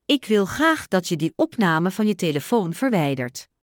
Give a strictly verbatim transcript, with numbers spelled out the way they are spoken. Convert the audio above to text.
Ik wil graag dat je die opname van je telefoon verwijdert.